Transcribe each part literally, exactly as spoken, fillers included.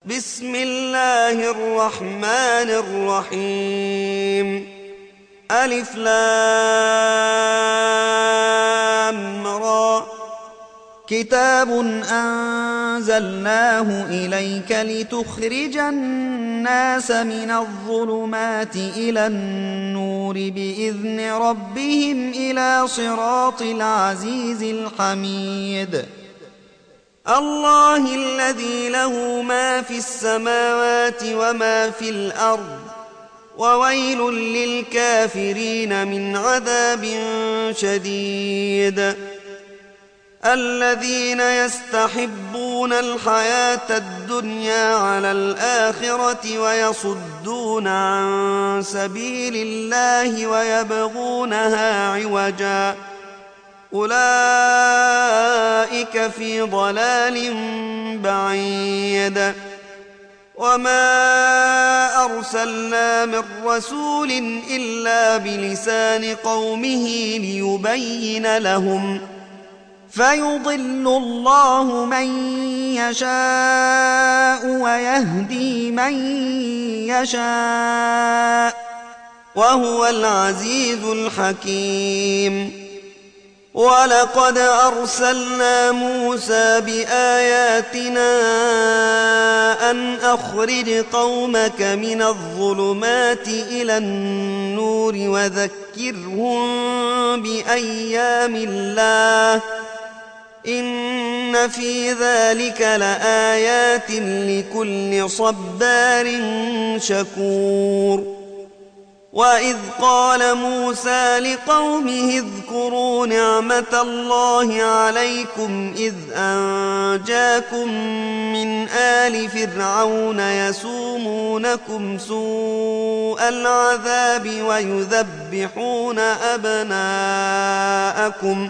بسم الله الرحمن الرحيم. ألف لام را. كتاب أنزلناه إليك لتخرج الناس من الظلمات إلى النور بإذن ربهم إلى صراط العزيز الحميد. الله الذي له ما في السماوات وما في الأرض، وويل للكافرين من عذاب شديد. الذين يستحبون الحياة الدنيا على الآخرة ويصدون عن سبيل الله ويبغونها عوجا، أولئك في ضلال بعيد. وما أرسلنا من رسول إلا بلسان قومه ليبين لهم، فيضل الله من يشاء ويهدي من يشاء، وهو العزيز الحكيم. ولقد أرسلنا موسى بآياتنا أن أخرج قومك من الظلمات إلى النور وذكرهم بأيام الله، إن في ذلك لآيات لكل صبار شكور. وإذ قال موسى لقومه اذكروا نعمة الله عليكم إذ أنجاكم من آل فرعون يسومونكم سوء العذاب ويذبحون أبناءكم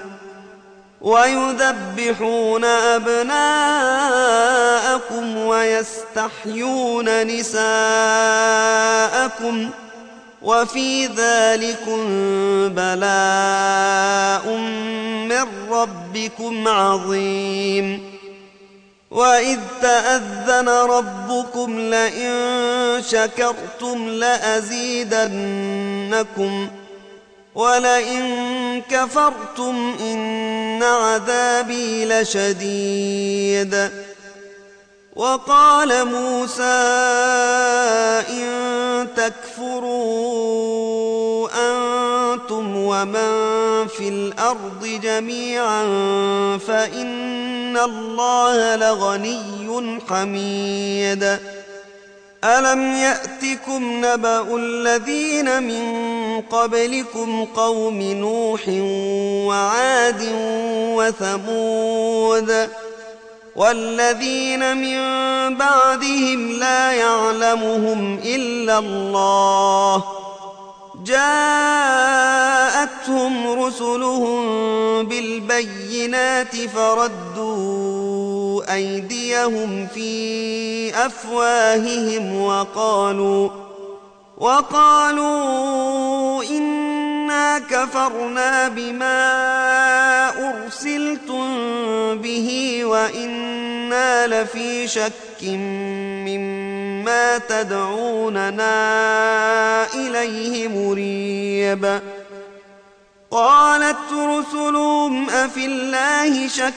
ويذبحون أبناءكم ويستحيون نساءكم، وفي ذلكم بلاء من ربكم عظيم. وإذ تأذن ربكم لئن شكرتم لأزيدنكم ولئن كفرتم إن عذابي لشديد. وقال موسى إن تكفروا أنتم ومن في الأرض جميعا فإن الله لغني حميد. ألم يأتكم نبأ الذين من قبلكم قوم نوح وعاد وثمود والذين من بعدهم لا يعلمهم إلا الله، جاءتهم رسلهم بالبينات فردوا أيديهم في أفواههم وقالوا وقالوا إنا كفرنا بما أرسلتم به وإنا لفي شك مما تدعوننا إليه مريب. قالت رسلهم أفي الله شك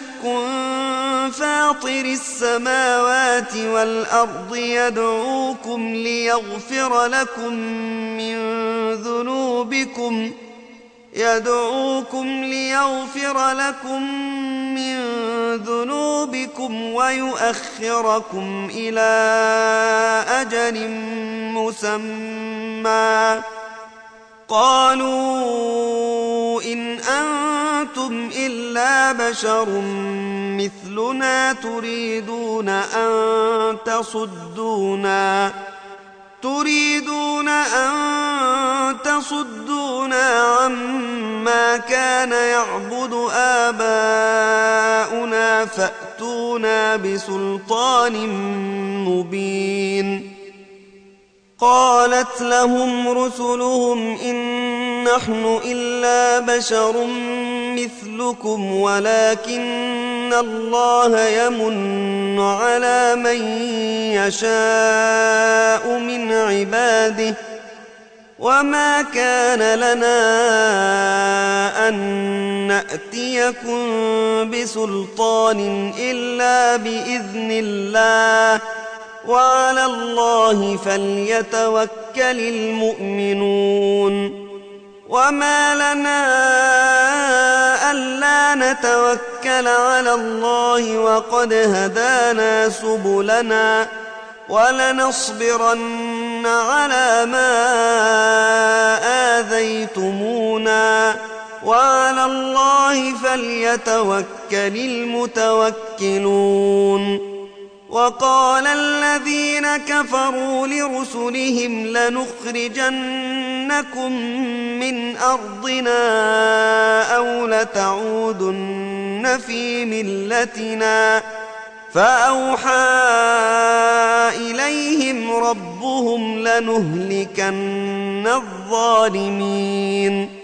فاطر السماوات والأرض يدعوكم ليغفر لكم من ذنوبكم يدعوكم ليغفر لكم من ذنوبكم ويؤخركم إلى أجل مسمى. قالوا إن أنتم إلا بشر مثلنا تريدون أن تصدونا تريدون أن تصدونا عما كان يعبد آباؤنا فأتونا بسلطان مبين. قالت لهم رسلهم إن نحن إلا بشر مثلكم ولكن الله يمن على من يشاء من عباده وما كان لنا أن نأتيكم بسلطان إلا بإذن الله وعلى الله فليتوكل المؤمنون وما لنا ألا نتوكل على الله وقد هدانا سبلنا ولنصبرن على ما آذيتمونا وعلى الله فليتوكل المتوكلون وقال الذين كفروا لرسلهم لنخرجنكم من أرضنا أو لتعودن في ملتنا فأوحى إليهم ربهم لنهلكن الظالمين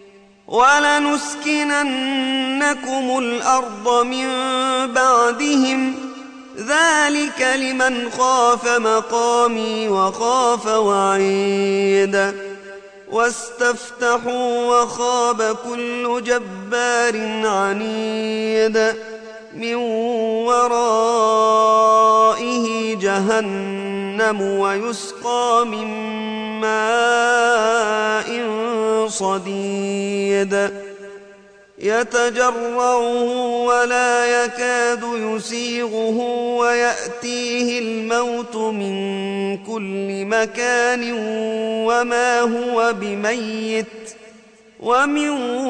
ولنسكننكم الأرض من بعدهم ذلك لمن خاف مقامي وخاف وعيد واستفتحوا وخاب كل جبار عنيد من ورائه جهنم ويسقى من ماء صديد يتجرعه ولا يكاد يسيغه ويأتيه الموت من كل مكان وما هو بميت ومن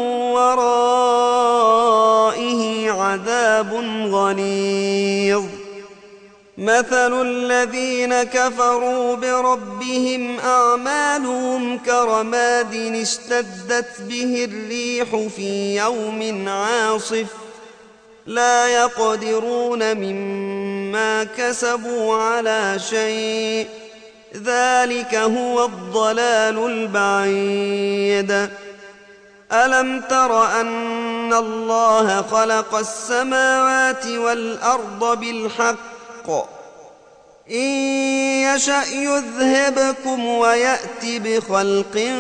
ورائه عذاب غليظ مثل الذين كفروا بربهم أعمالهم كرماد اشتدت به الريح في يوم عاصف لا يقدرون مما كسبوا على شيء ذلك هو الضلال البعيد ألم تر أن الله خلق السماوات والأرض بالحق إن يشأ يذهبكم ويأت بخلق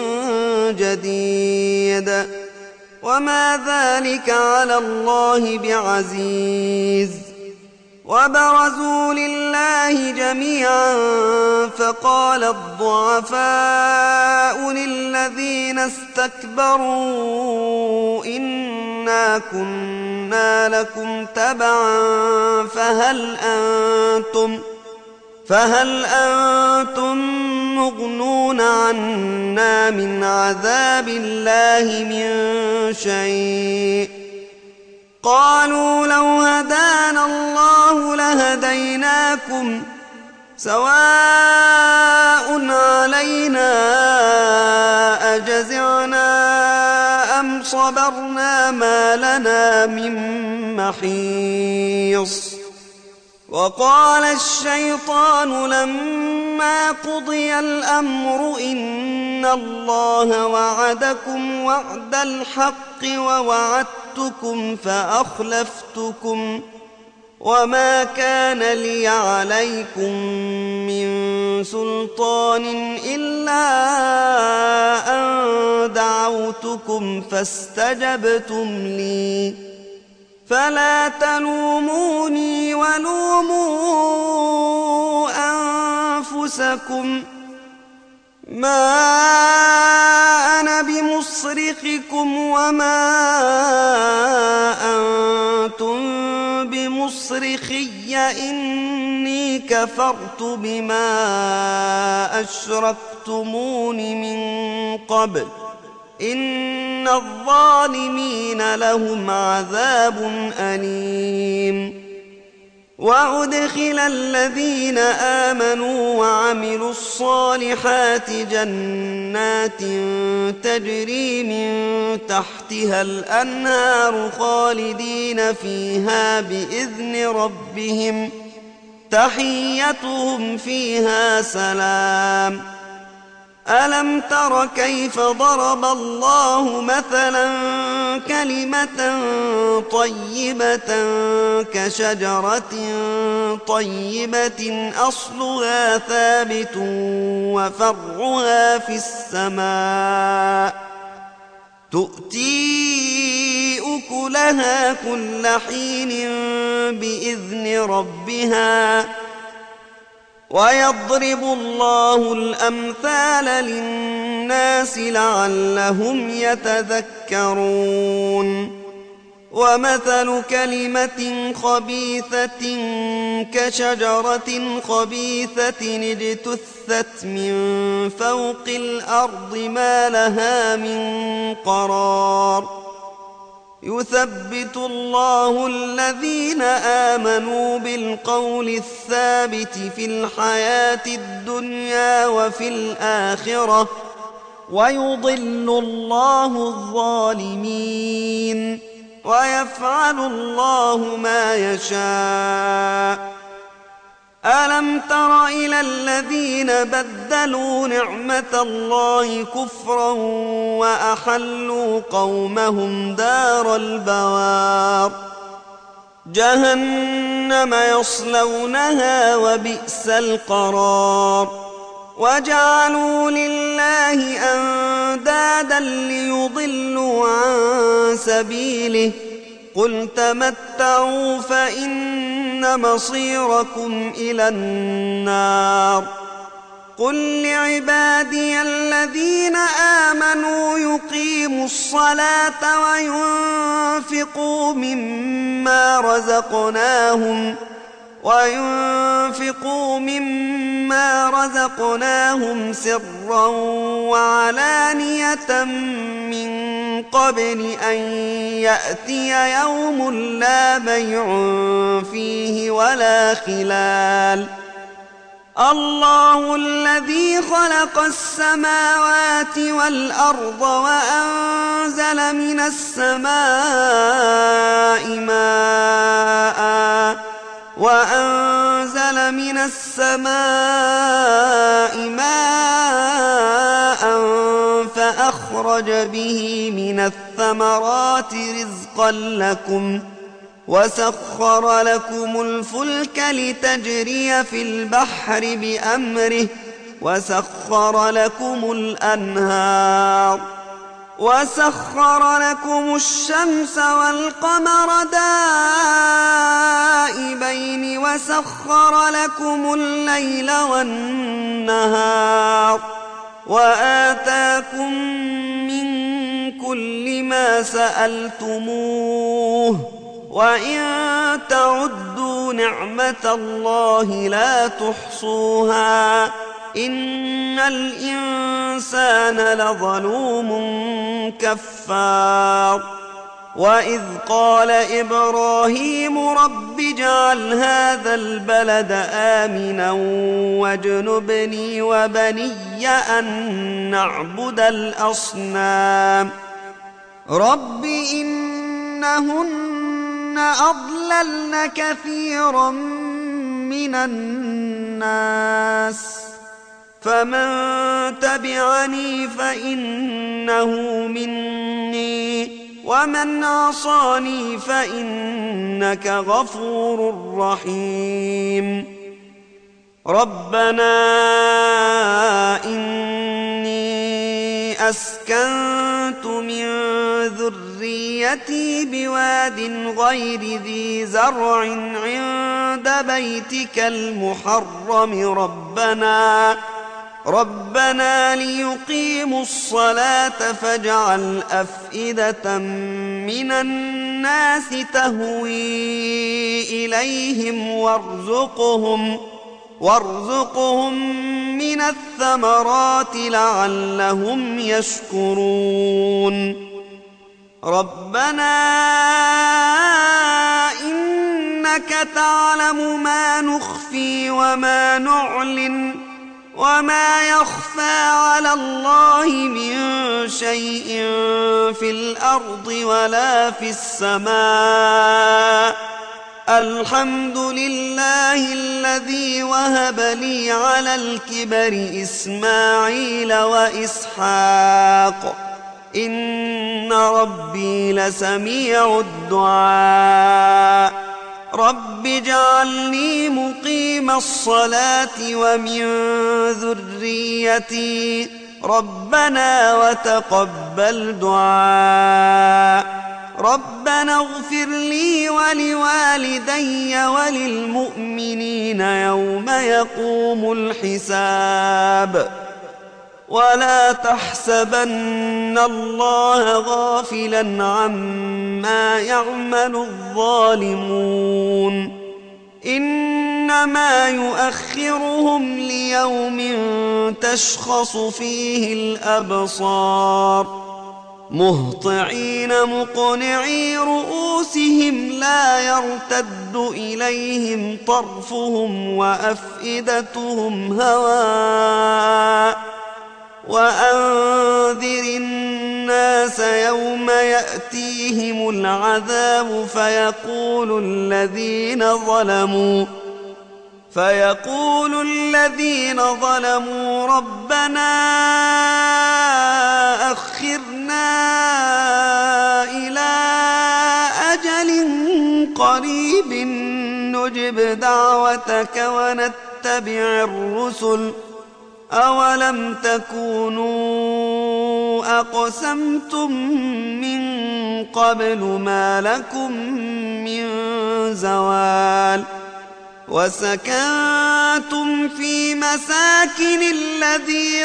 جديد وما ذلك على الله بعزيز وبرزوا لله جميعا فقال الضعفاء للذين استكبروا إنا كنا لكم تبعا فهل أنتم فهل أنتم مغنون عنا من عذاب الله من شيء قالوا لو هدانا الله لهديناكم سواء علينا أجزعنا أم صبرنا ما لنا من محيص وقال الشيطان لما قضي الأمر إن الله وعدكم وعد الحق ووعدتكم فأخلفتكم وما كان لي عليكم من سلطان إلا أن دعوتكم فاستجبتم لي فلا تلوموني ولوموا أنفسكم ما أنا بمصرخكم وما أنتم بمصرخي إني كفرت بما أشركتمون من قبل إن الظالمين لهم عذاب أليم وأدخل الذين آمنوا وعملوا الصالحات جنات تجري من تحتها الأنهار خالدين فيها بإذن ربهم تحيتهم فيها سلام ألم تر كيف ضرب الله مثلا كلمة طيبة كشجرة طيبة أصلها ثابت وفرعها في السماء تؤتي أكلها كل حين بإذن ربها ويضرب الله الأمثال للناس لعلهم يتذكرون ومثل كلمة خبيثة كشجرة خبيثة اجتثت من فوق الأرض ما لها من قرار يثبت الله الذين آمنوا بالقول الثابت في الحياة الدنيا وفي الآخرة ويضل الله الظالمين ويفعل الله ما يشاء ألم تر إلى الذين بدلوا نعمة الله كفرا وأحلوا قومهم دار البوار جهنم يصلونها وبئس القرار وجعلوا لله أندادا ليضلوا عن سبيله قل تمتعوا فإن مصيركم إلى النار قل لعبادي الذين آمنوا يقيموا الصلاة وينفقوا مما رزقناهم وينفقوا مما رزقناهم سرا وعلانية من قبل أن يأتي يوم لا بيع فيه ولا خلال الله الذي خلق السماوات والأرض وأنزل من السماء ماء وأنزل من السماء ماء فأخرج به من الثمرات رزقا لكم وسخر لكم الفلك لتجري في البحر بأمره وسخر لكم الأنهار وسخر لكم الشمس والقمر دائبين وسخر لكم الليل والنهار وآتاكم من كل ما سألتموه وإن تعدوا نعمة الله لا تحصوها إن الإنسان لظلوم كفار وإذ قال إبراهيم رب اجعل هذا البلد آمنا واجنبني وبني أن نعبد الأصنام رب إنهن أضللن كثيرا من الناس فمن تبعني فإنه مني ومن عصاني فإنك غفور رحيم ربنا إني أسكنت من ذريتي بواد غير ذي زرع عند بيتك المحرم ربنا ربنا ليقيموا الصلاة فاجعل أفئدة من الناس تهوي إليهم وارزقهم وارزقهم من الثمرات لعلهم يشكرون ربنا إنك تعلم ما نخفي وما نعلن وما يخفى على الله من شيء في الأرض ولا في السماء الحمد لله الذي وهب لي على الكبر إسماعيل وإسحاق إن ربي لسميع الدعاء رب اجعلني مقيم الصلاة ومن ذريتي ربنا وتقبل دعاء ربنا اغفر لي ولوالدي وللمؤمنين يوم يقوم الحساب ولا تحسبن الله غافلا عما يعمل الظالمون إنما يؤخرهم ليوم تشخص فيه الأبصار مهطعين مقنعي رؤوسهم لا يرتد إليهم طرفهم وأفئدتهم هواء وأنذر الناس يوم يأتيهم العذاب فيقول الذين ظلموا فيقول الذين ظلموا ربنا أخرنا إلى أجل قريب نجب دعوتك ونتبع الرسل أولم تكونوا أقسمتم من قبل ما لكم من زوال وسكنتم في مساكن الذين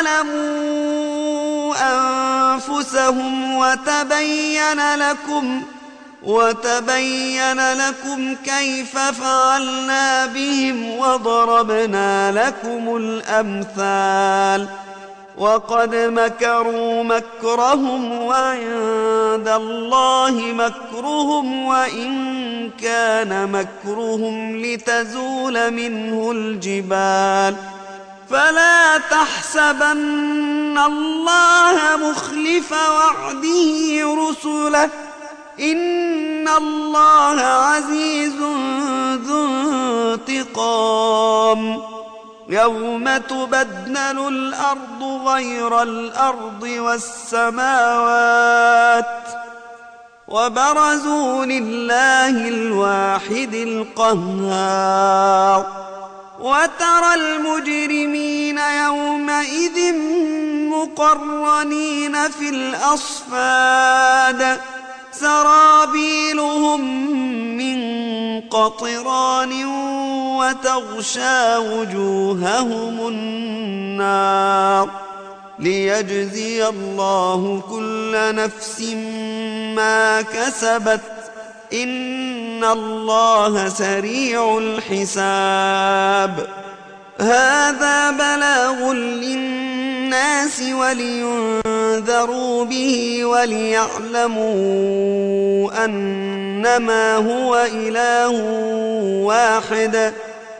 ظلموا أنفسهم وتبين لكم وتبين لكم كيف فعلنا بهم وضربنا لكم الأمثال وقد مكروا مكرهم وعند الله مكرهم وإن كان مكرهم لتزول منه الجبال فلا تحسبن الله مخلف وعده رسله إن الله عزيز ذو انتقام يوم تبدل الأرض غير الأرض والسماوات وبرزوا لله الواحد القهار وترى المجرمين يومئذ مقرنين في الأصفاد سرابيلهم من قطران وتغشى وجوههم النار ليجزي الله كل نفس ما كسبت إن الله سريع الحساب هذا بلاغ للناس ولينذروا به وليعلموا أنما هو إله واحد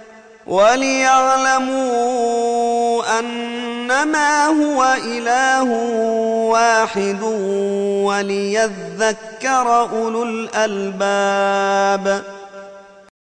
وليعلموا أنما هو إله واحد وليذكر أولو الألباب